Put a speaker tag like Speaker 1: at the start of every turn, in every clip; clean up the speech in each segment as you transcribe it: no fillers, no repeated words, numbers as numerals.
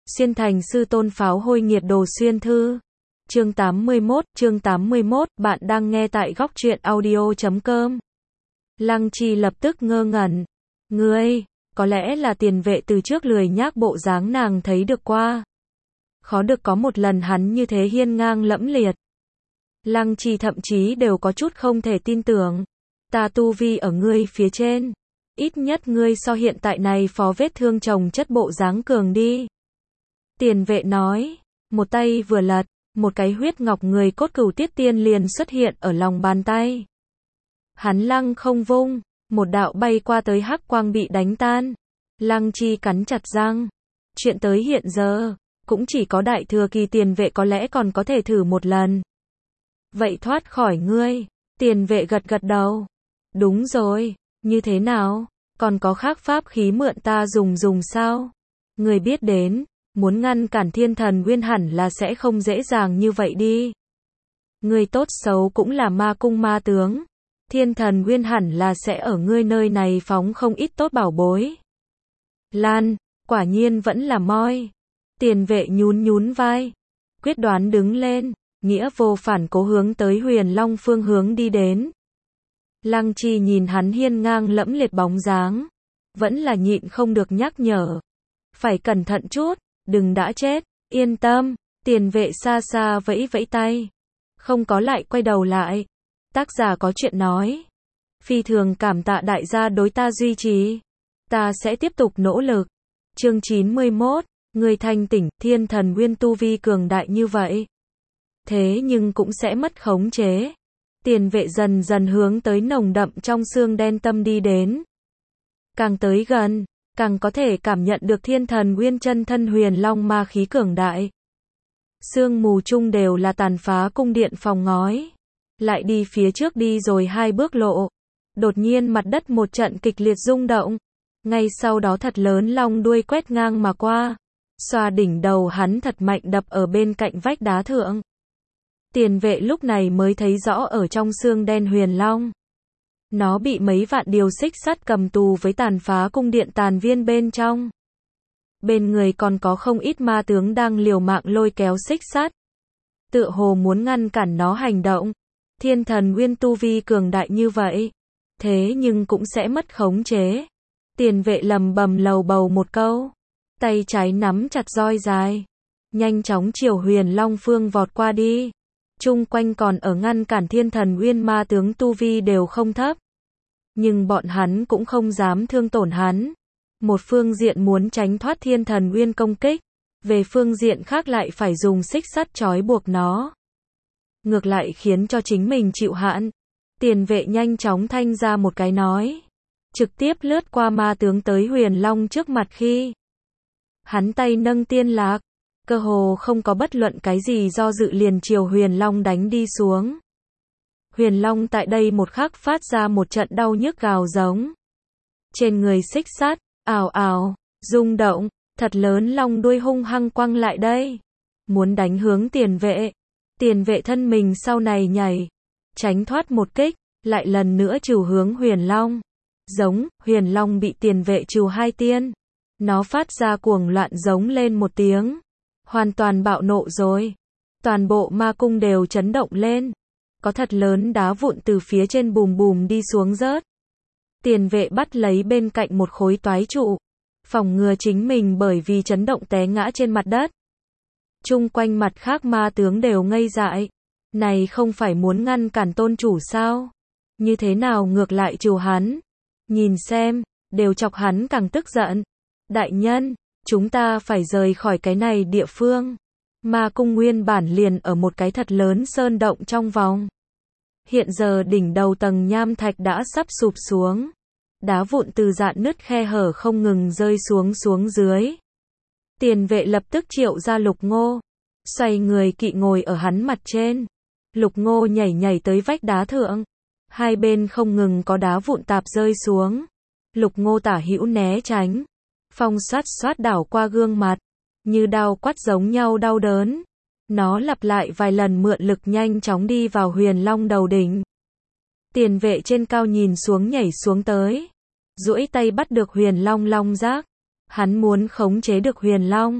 Speaker 1: Xuyên thành sư tôn pháo hôi nhiệt đồ xuyên thư. Chương 81, bạn đang nghe tại góc truyện audio.com. Lăng Chi lập tức ngơ ngẩn. Ngươi, có lẽ là tiền vệ từ trước lười nhác bộ dáng nàng thấy được qua. Khó được có một lần hắn như thế hiên ngang lẫm liệt. Lăng Chi thậm chí đều có chút không thể tin tưởng. Ta tu vi ở ngươi phía trên. Ít nhất ngươi so hiện tại này phó vết thương chồng chất bộ dáng cường đi. Tiền vệ nói, một tay vừa lật, một cái huyết ngọc người cốt cửu tiết tiên liền xuất hiện ở lòng bàn tay. Hắn lăng không vung, một đạo bay qua tới hắc quang bị đánh tan. Lăng Chi cắn chặt răng. Chuyện tới hiện giờ, cũng chỉ có đại thừa kỳ tiền vệ có lẽ còn có thể thử một lần. Vậy thoát khỏi ngươi, tiền vệ gật gật đầu. Đúng rồi, như thế nào, còn có khác pháp khí mượn ta dùng sao? Ngươi biết đến, muốn ngăn cản thiên thần nguyên hẳn là sẽ không dễ dàng như vậy đi. Ngươi tốt xấu cũng là ma cung ma tướng. Thiên thần nguyên hẳn là sẽ ở ngươi nơi này phóng không ít tốt bảo bối. Lan, quả nhiên vẫn là moi. Tiền vệ nhún vai. Quyết đoán đứng lên, nghĩa vô phản cố hướng tới Huyền Long phương hướng đi đến. Lăng Chi nhìn hắn hiên ngang lẫm liệt bóng dáng. Vẫn là nhịn không được nhắc nhở. Phải cẩn thận chút, đừng đã chết, yên tâm. Tiền vệ xa xa vẫy vẫy tay. Không có lại quay đầu lại. Tác giả có chuyện nói. Phi thường cảm tạ đại gia đối ta duy trì. Ta sẽ tiếp tục nỗ lực. Chương 91, người thanh tỉnh, thiên thần nguyên tu vi cường đại như vậy. Thế nhưng cũng sẽ mất khống chế. Tiền vệ dần dần hướng tới nồng đậm trong xương đen tâm đi đến. Càng tới gần, càng có thể cảm nhận được thiên thần nguyên chân thân huyền long ma khí cường đại. Sương mù chung đều là tàn phá cung điện phòng ngói. Lại đi phía trước đi rồi 2 bước lộ. Đột nhiên mặt đất một trận kịch liệt rung động. Ngay sau đó thật lớn long đuôi quét ngang mà qua. Xoa đỉnh đầu hắn thật mạnh đập ở bên cạnh vách đá thượng. Tiền vệ lúc này mới thấy rõ ở trong xương đen huyền long. Nó bị mấy vạn điều xích sắt cầm tù với tàn phá cung điện tàn viên bên trong. Bên người còn có không ít ma tướng đang liều mạng lôi kéo xích sắt. Tựa hồ muốn ngăn cản nó hành động. Thiên thần nguyên tu vi cường đại như vậy. Thế nhưng cũng sẽ mất khống chế. Tiền vệ lầm bầm lầu bầu một câu. Tay trái nắm chặt roi dài. Nhanh chóng chiều huyền long phương vọt qua đi. Chung quanh còn ở ngăn cản thiên thần nguyên ma tướng tu vi đều không thấp. Nhưng bọn hắn cũng không dám thương tổn hắn. Một phương diện muốn tránh thoát thiên thần nguyên công kích. Về phương diện khác lại phải dùng xích sắt trói buộc nó. Ngược lại khiến cho chính mình chịu hạn. Tiền vệ nhanh chóng thanh ra một cái nói. Trực tiếp lướt qua ma tướng tới huyền long trước mặt khi. Hắn tay nâng tiên lạc. Cơ hồ không có bất luận cái gì do dự liền chiều huyền long đánh đi xuống. Huyền long tại đây một khắc phát ra một trận đau nhức gào giống. Trên người xích sắt, ào ào, rung động, thật lớn long đuôi hung hăng quăng lại đây. Muốn đánh hướng tiền vệ. Tiền vệ thân mình sau này nhảy. Tránh thoát một kích, lại lần nữa trừ hướng huyền long. Giống, huyền long bị tiền vệ trừ 2 tiên. Nó phát ra cuồng loạn giống lên một tiếng. Hoàn toàn bạo nộ rồi. Toàn bộ ma cung đều chấn động lên. Có thật lớn đá vụn từ phía trên bùm bùm đi xuống rớt. Tiền vệ bắt lấy bên cạnh một khối toái trụ. Phòng ngừa chính mình bởi vì chấn động té ngã trên mặt đất. Chung quanh mặt khác ma tướng đều ngây dại. Này không phải muốn ngăn cản tôn chủ sao? Như thế nào ngược lại trừ hắn? Nhìn xem, đều chọc hắn càng tức giận. Đại nhân, chúng ta phải rời khỏi cái này địa phương. Ma cung nguyên bản liền ở một cái thật lớn sơn động trong vòng. Hiện giờ đỉnh đầu tầng nham thạch đã sắp sụp xuống. Đá vụn từ dạn nứt khe hở không ngừng rơi xuống dưới. Tiền vệ lập tức triệu ra Lục Ngô. Xoay người kỵ ngồi ở hắn mặt trên. Lục Ngô nhảy tới vách đá thượng. Hai bên không ngừng có đá vụn tạp rơi xuống. Lục Ngô tả hữu né tránh. Phong xoát đảo qua gương mặt. Như đao quắt giống nhau đau đớn. Nó lặp lại vài lần mượn lực nhanh chóng đi vào huyền long đầu đỉnh. Tiền vệ trên cao nhìn xuống nhảy xuống tới. Duỗi tay bắt được huyền long long giác. Hắn muốn khống chế được huyền long.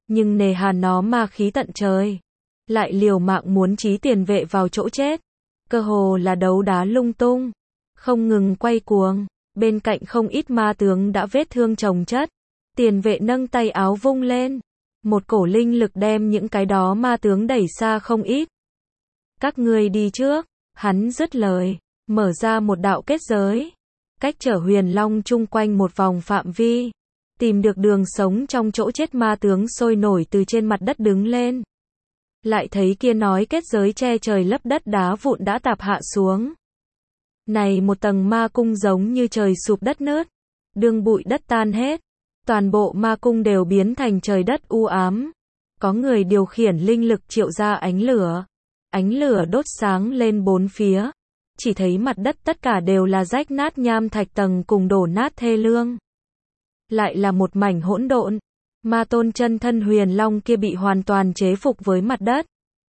Speaker 1: Nhưng nề hà nó ma khí tận trời, lại liều mạng muốn trí tiền vệ vào chỗ chết. Cơ hồ là đấu đá lung tung, không ngừng quay cuồng, bên cạnh không ít ma tướng đã vết thương chồng chất. Tiền vệ nâng tay áo vung lên, một cổ linh lực đem những cái đó ma tướng đẩy xa không ít. Các ngươi đi trước, hắn dứt lời, mở ra một đạo kết giới, cách trở Huyền Long chung quanh một vòng phạm vi, tìm được đường sống trong chỗ chết ma tướng sôi nổi từ trên mặt đất đứng lên. Lại thấy kia nói kết giới che trời lấp đất đá vụn đã tạp hạ xuống. Này một tầng ma cung giống như trời sụp đất nứt, đương bụi đất tan hết, toàn bộ ma cung đều biến thành trời đất u ám. Có người điều khiển linh lực triệu ra ánh lửa đốt sáng lên bốn phía, chỉ thấy mặt đất tất cả đều là rách nát nham thạch tầng cùng đổ nát thê lương. Lại là một mảnh hỗn độn, ma tôn chân thân Huyền Long kia bị hoàn toàn chế phục với mặt đất.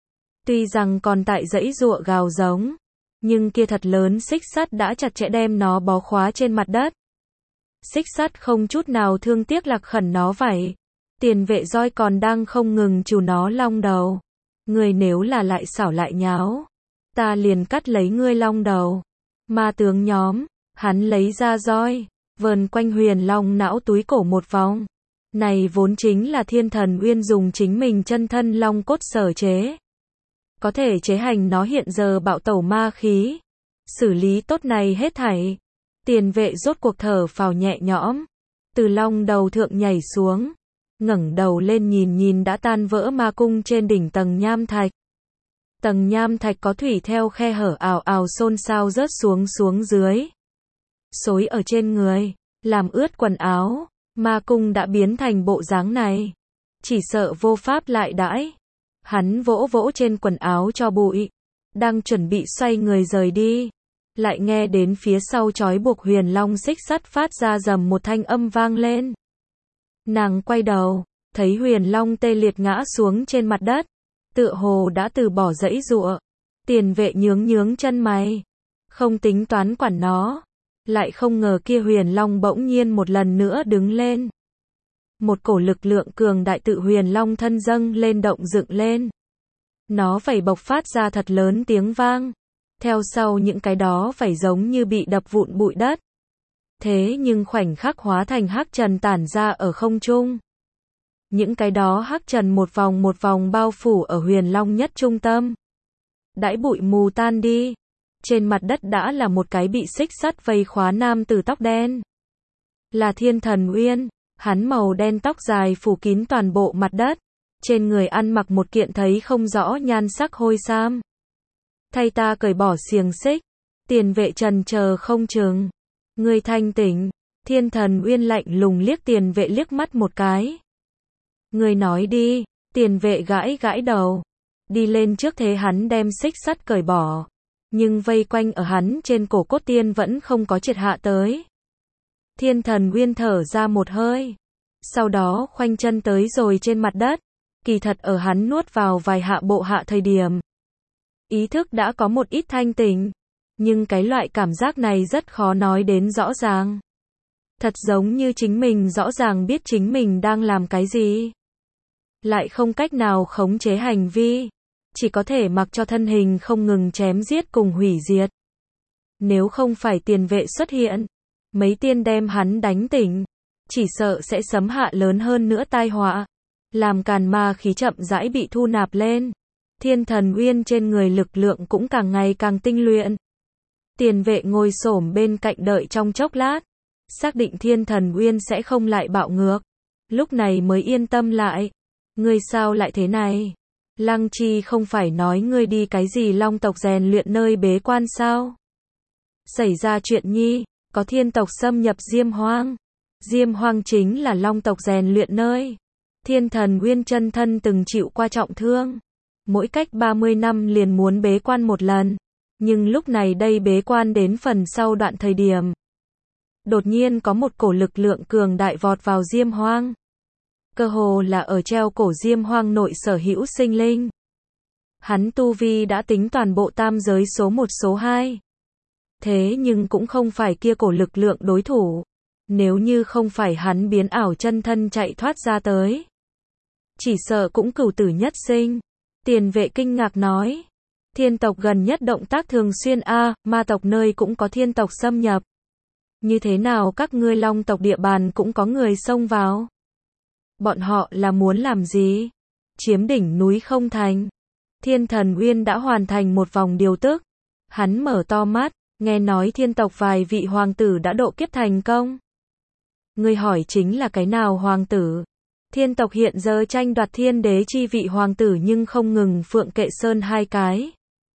Speaker 1: Tuy rằng còn tại dãy giụa gào giống, nhưng kia thật lớn xích sắt đã chặt chẽ đem nó bó khóa trên mặt đất. Xích sắt không chút nào thương tiếc lạc khẩn nó vậy. Tiền vệ roi còn đang không ngừng trù nó long đầu. Ngươi nếu là lại xảo lại nháo, ta liền cắt lấy ngươi long đầu. Ma tướng nhóm, hắn lấy ra roi, vờn quanh Huyền Long não túi cổ một vòng. Này vốn chính là Thiên Thần Uyên dùng chính mình chân thân long cốt sở chế. Có thể chế hành nó hiện giờ bạo tẩu ma khí. Xử lý tốt này hết thảy. Tiền vệ rốt cuộc thở phào nhẹ nhõm. Từ long đầu thượng nhảy xuống. Ngẩng đầu lên nhìn đã tan vỡ ma cung trên đỉnh tầng nham thạch. Tầng nham thạch có thủy theo khe hở ào ào xôn xao rớt xuống dưới. Xối ở trên người, làm ướt quần áo. Ma cung đã biến thành bộ dáng này. Chỉ sợ vô pháp lại đãi. Hắn vỗ vỗ trên quần áo cho bụi. Đang chuẩn bị xoay người rời đi. Lại nghe đến phía sau trói buộc Huyền Long xích sắt phát ra rầm một thanh âm vang lên. Nàng quay đầu, thấy Huyền Long tê liệt ngã xuống trên mặt đất. Tựa hồ đã từ bỏ dãy giụa. Tiền vệ nhướng chân mày. Không tính toán quản nó. Lại không ngờ kia Huyền Long bỗng nhiên một lần nữa đứng lên. Một cổ lực lượng cường đại tự Huyền Long thân dâng lên động dựng lên. Nó vảy bộc phát ra thật lớn tiếng vang. Theo sau những cái đó vảy giống như bị đập vụn bụi đất. Thế nhưng khoảnh khắc hóa thành hắc trần tản ra ở không trung. Những cái đó hắc trần một vòng bao phủ ở Huyền Long nhất trung tâm. Đãi bụi mù tan đi. Trên mặt đất đã là một cái bị xích sắt vây khóa nam tử tóc đen. Là Thiên Thần Uyên, hắn màu đen tóc dài phủ kín toàn bộ mặt đất. Trên người ăn mặc một kiện thấy không rõ nhan sắc hôi sam. Thay ta cởi bỏ xiềng xích. Tiền vệ trần chờ không chừng. Ngươi thanh tỉnh. Thiên Thần Uyên lạnh lùng liếc tiền vệ liếc mắt một cái. Ngươi nói đi. Tiền vệ gãi đầu. Đi lên trước thế hắn đem xích sắt cởi bỏ. Nhưng vây quanh ở hắn trên cổ cốt tiên vẫn không có triệt hạ tới. Thiên Thần Uyên thở ra một hơi. Sau đó khoanh chân tới rồi trên mặt đất. Kỳ thật ở hắn nuốt vào vài hạ bộ hạ thời điểm. Ý thức đã có một ít thanh tỉnh. Nhưng cái loại cảm giác này rất khó nói đến rõ ràng. Thật giống như chính mình rõ ràng biết chính mình đang làm cái gì. Lại không cách nào khống chế hành vi. Chỉ có thể mặc cho thân hình không ngừng chém giết cùng hủy diệt. Nếu không phải tiền vệ xuất hiện, mấy tiên đem hắn đánh tỉnh, chỉ sợ sẽ sấm hạ lớn hơn nữa tai họa. Làm càn ma khí chậm rãi bị thu nạp lên. Thiên Thần Uyên trên người lực lượng cũng càng ngày càng tinh luyện. Tiền vệ ngồi xổm bên cạnh đợi trong chốc lát. Xác định Thiên Thần Uyên sẽ không lại bạo ngược. Lúc này mới yên tâm lại. Ngươi sao lại thế này? Lăng Chi không phải nói ngươi đi cái gì long tộc rèn luyện nơi bế quan sao? Xảy ra chuyện nhi, có thiên tộc xâm nhập Diêm Hoang. Diêm Hoang chính là long tộc rèn luyện nơi. Thiên Thần Uyên chân thân từng chịu qua trọng thương. Mỗi cách 30 năm liền muốn bế quan một lần. Nhưng lúc này đây bế quan đến phần sau đoạn thời điểm. Đột nhiên có một cổ lực lượng cường đại vọt vào Diêm Hoang. Cơ hồ là ở treo cổ Diêm Hoang nội sở hữu sinh linh. Hắn tu vi đã tính toàn bộ tam giới số 1 số 2. Thế nhưng cũng không phải kia cổ lực lượng đối thủ. Nếu như không phải hắn biến ảo chân thân chạy thoát ra tới. chỉ sợ cũng cửu tử nhất sinh. Tiền vệ kinh ngạc nói. Thiên tộc gần nhất động tác thường xuyên ma tộc nơi cũng có thiên tộc xâm nhập. Như thế nào các ngươi Long tộc địa bàn cũng có người xông vào? Bọn họ là muốn làm gì? Chiếm đỉnh núi không thành. Thiên Thần Uyên đã hoàn thành một vòng điều tức. Hắn mở to mắt, nghe nói thiên tộc vài vị hoàng tử đã độ kiếp thành công. Ngươi hỏi chính là cái nào hoàng tử? Thiên tộc hiện giờ tranh đoạt thiên đế chi vị hoàng tử nhưng không ngừng Phượng Kệ Sơn 2 cái.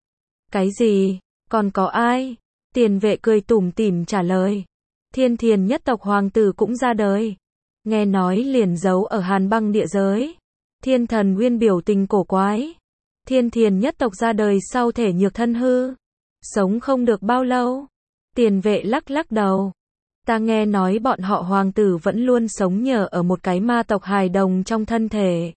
Speaker 1: Cái gì? Còn có ai? Tiền vệ cười tủm tỉm trả lời. Thiên Thiền nhất tộc hoàng tử cũng ra đời. Nghe nói liền giấu ở Hàn Băng địa giới. Thiên Thần Uyên biểu tình cổ quái. Thiên Thiền nhất tộc ra đời sau thể nhược thân hư. Sống không được bao lâu. Tiền vệ lắc lắc đầu. Ta nghe nói bọn họ hoàng tử vẫn luôn sống nhờ ở một cái ma tộc hài đồng trong thân thể.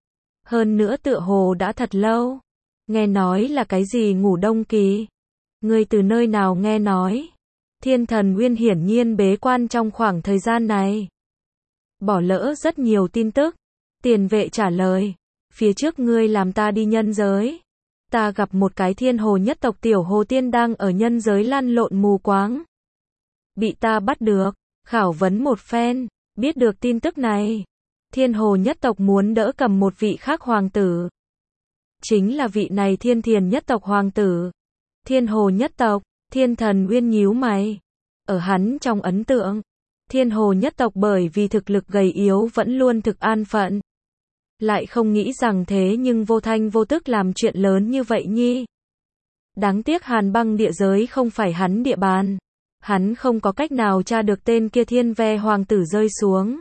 Speaker 1: Hơn nữa tựa hồ đã thật lâu. Nghe nói là cái gì ngủ đông kỳ. Ngươi từ nơi nào nghe nói? Thiên Thần Uyên hiển nhiên bế quan trong khoảng thời gian này. Bỏ lỡ rất nhiều tin tức. Tiền vệ trả lời. Phía trước ngươi làm ta đi nhân giới. Ta gặp một cái thiên hồ nhất tộc tiểu hồ tiên đang ở nhân giới lăn lộn mù quáng. Bị ta bắt được, khảo vấn một phen, biết được tin tức này. Thiên hồ nhất tộc muốn đỡ cầm một vị khác hoàng tử. Chính là vị này Thiên Thiền nhất tộc hoàng tử. Thiên hồ nhất tộc, Thiên Thần Uyên nhíu mày. Ở hắn trong ấn tượng, thiên hồ nhất tộc bởi vì thực lực gầy yếu vẫn luôn thực an phận. Lại không nghĩ rằng thế nhưng vô thanh vô tức làm chuyện lớn như vậy nhi. Đáng tiếc Hàn Băng địa giới không phải hắn địa bàn. Hắn không có cách nào tra được tên kia thiên ve hoàng tử rơi xuống.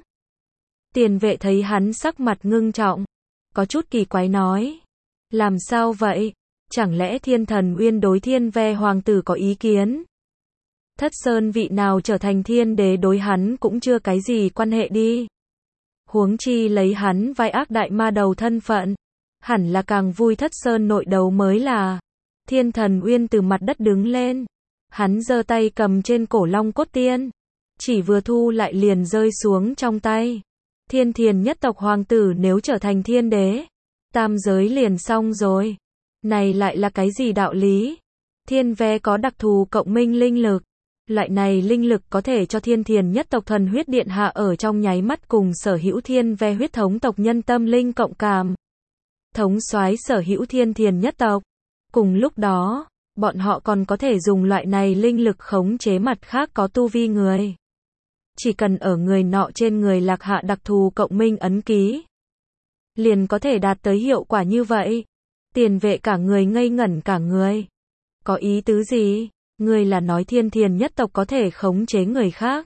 Speaker 1: Tiền vệ thấy hắn sắc mặt ngưng trọng. Có chút kỳ quái nói. Làm sao vậy? Chẳng lẽ Thiên Thần Uyên đối thiên ve hoàng tử có ý kiến? Thất Sơn vị nào trở thành thiên đế đối hắn cũng chưa cái gì quan hệ đi. Huống chi lấy hắn vai ác đại ma đầu thân phận. Hẳn là càng vui Thất Sơn nội đầu mới là. Thiên Thần Uyên từ mặt đất đứng lên. Hắn giơ tay cầm trên cổ Long Cốt Tiên. Chỉ vừa thu lại liền rơi xuống trong tay. Thiên Thiền nhất tộc hoàng tử nếu trở thành thiên đế. Tam giới liền xong rồi. Này lại là cái gì đạo lý? Thiên ve có đặc thù cộng minh linh lực. Loại này linh lực có thể cho Thiên Thiền nhất tộc thần huyết điện hạ ở trong nháy mắt cùng sở hữu thiên ve huyết thống tộc nhân tâm linh cộng cảm. Thống soái sở hữu Thiên Thiền nhất tộc. Cùng lúc đó, bọn họ còn có thể dùng loại này linh lực khống chế mặt khác có tu vi người. Chỉ cần ở người nọ trên người lạc hạ đặc thù cộng minh ấn ký. Liền có thể đạt tới hiệu quả như vậy. Tiền vệ cả người ngây ngẩn cả người. Có ý tứ gì? Ngươi là nói Thiên Thiền nhất tộc có thể khống chế người khác?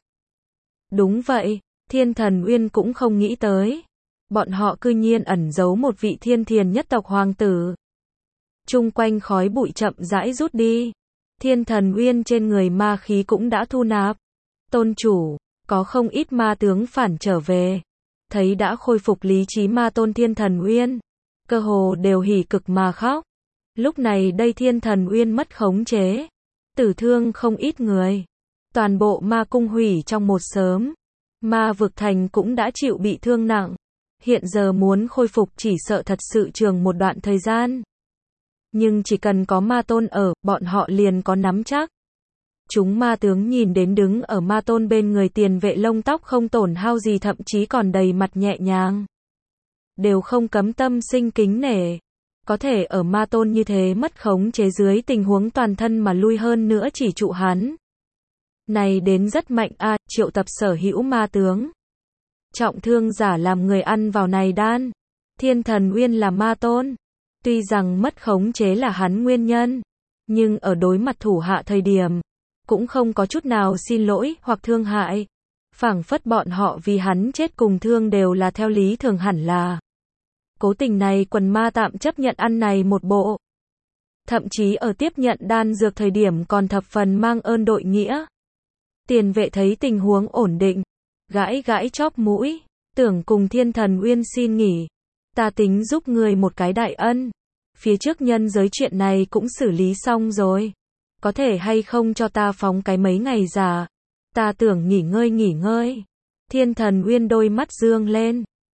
Speaker 1: Đúng vậy, Thiên Thần Uyên cũng không nghĩ tới. Bọn họ cư nhiên ẩn giấu một vị Thiên Thiền nhất tộc hoàng tử. Chung quanh khói bụi chậm rãi rút đi. Thiên Thần Uyên trên người ma khí cũng đã thu nạp. Tôn chủ, có không ít ma tướng phản trở về. Thấy đã khôi phục lý trí ma tôn Thiên Thần Uyên. Cơ hồ đều hỉ cực mà khóc. Lúc này đây Thiên Thần Uyên mất khống chế. Tử thương không ít người. Toàn bộ ma cung hủy trong một sớm. Ma vực thành cũng đã chịu bị thương nặng. Hiện giờ muốn khôi phục chỉ sợ thật sự trường một đoạn thời gian. Nhưng chỉ cần có ma tôn ở, bọn họ liền có nắm chắc. Chúng ma tướng nhìn đến đứng ở ma tôn bên người tiền vệ lông tóc không tổn hao gì thậm chí còn đầy mặt nhẹ nhàng. Đều không cấm tâm sinh kính nể. Có thể ở ma tôn như thế mất khống chế dưới tình huống toàn thân mà lui hơn nữa chỉ trụ hắn. Này đến rất mạnh triệu tập sở hữu ma tướng. Trọng thương giả làm người ăn vào này đan. Thiên Thần Uyên là ma tôn. Tuy rằng mất khống chế là hắn nguyên nhân. Nhưng ở đối mặt thủ hạ thời điểm. Cũng không có chút nào xin lỗi hoặc thương hại. Phảng phất bọn họ vì hắn chết cùng thương đều là theo lý thường hẳn là. Cố tình này quần ma tạm chấp nhận ăn này một bộ. Thậm chí ở tiếp nhận đan dược thời điểm còn thập phần mang ơn đội nghĩa. Tiền vệ thấy tình huống ổn định. Gãi gãi chóp mũi. Tưởng cùng Thiên Thần Uyên xin nghỉ. Ta tính giúp người một cái đại ân. Phía trước nhân giới chuyện này cũng xử lý xong rồi. Có thể hay không cho ta phóng cái mấy ngày giả. Ta tưởng nghỉ ngơi. Thiên Thần Uyên đôi mắt dương lên.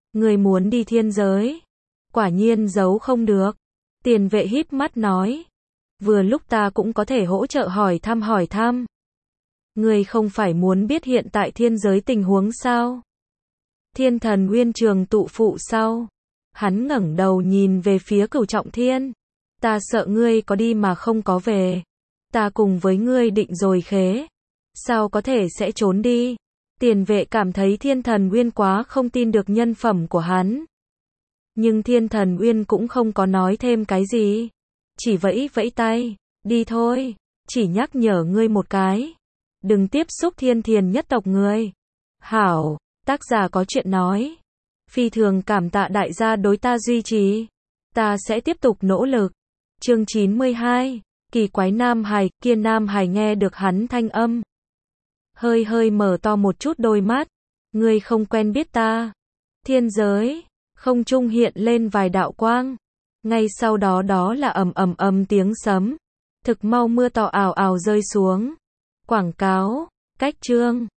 Speaker 1: Ngươi muốn đi thiên giới? Quả nhiên giấu không được. Tiền vệ híp mắt nói. Vừa lúc ta cũng có thể hỗ trợ hỏi thăm. Ngươi không phải muốn biết hiện tại thiên giới tình huống sao? Thiên thần Uyên Trường tụ phụ sau. Hắn ngẩng đầu nhìn về phía Cửu Trọng Thiên. Ta sợ ngươi có đi mà không có về. Ta cùng với ngươi định rồi khế. Sao có thể sẽ trốn đi? Tiền vệ cảm thấy Thiên thần Uyên quá không tin được nhân phẩm của hắn. Nhưng Thiên thần Uyên cũng không có nói thêm cái gì. Chỉ vẫy vẫy tay. Đi thôi. Chỉ nhắc nhở ngươi một cái. Đừng tiếp xúc Thiên Thiền nhất tộc người. Hảo, tác giả có chuyện nói. Phi thường cảm tạ đại gia đối ta duy trì. Ta sẽ tiếp tục nỗ lực. Chương 92. Kỳ quái Nam Hải, kia Nam Hải nghe được hắn thanh âm. Hơi mở to một chút đôi mắt. Ngươi không quen biết ta. Thiên giới, không trung hiện lên vài đạo quang. Ngay sau đó đó là ầm tiếng sấm. Thực mau mưa to ào ào rơi xuống. Quảng cáo, cách chương.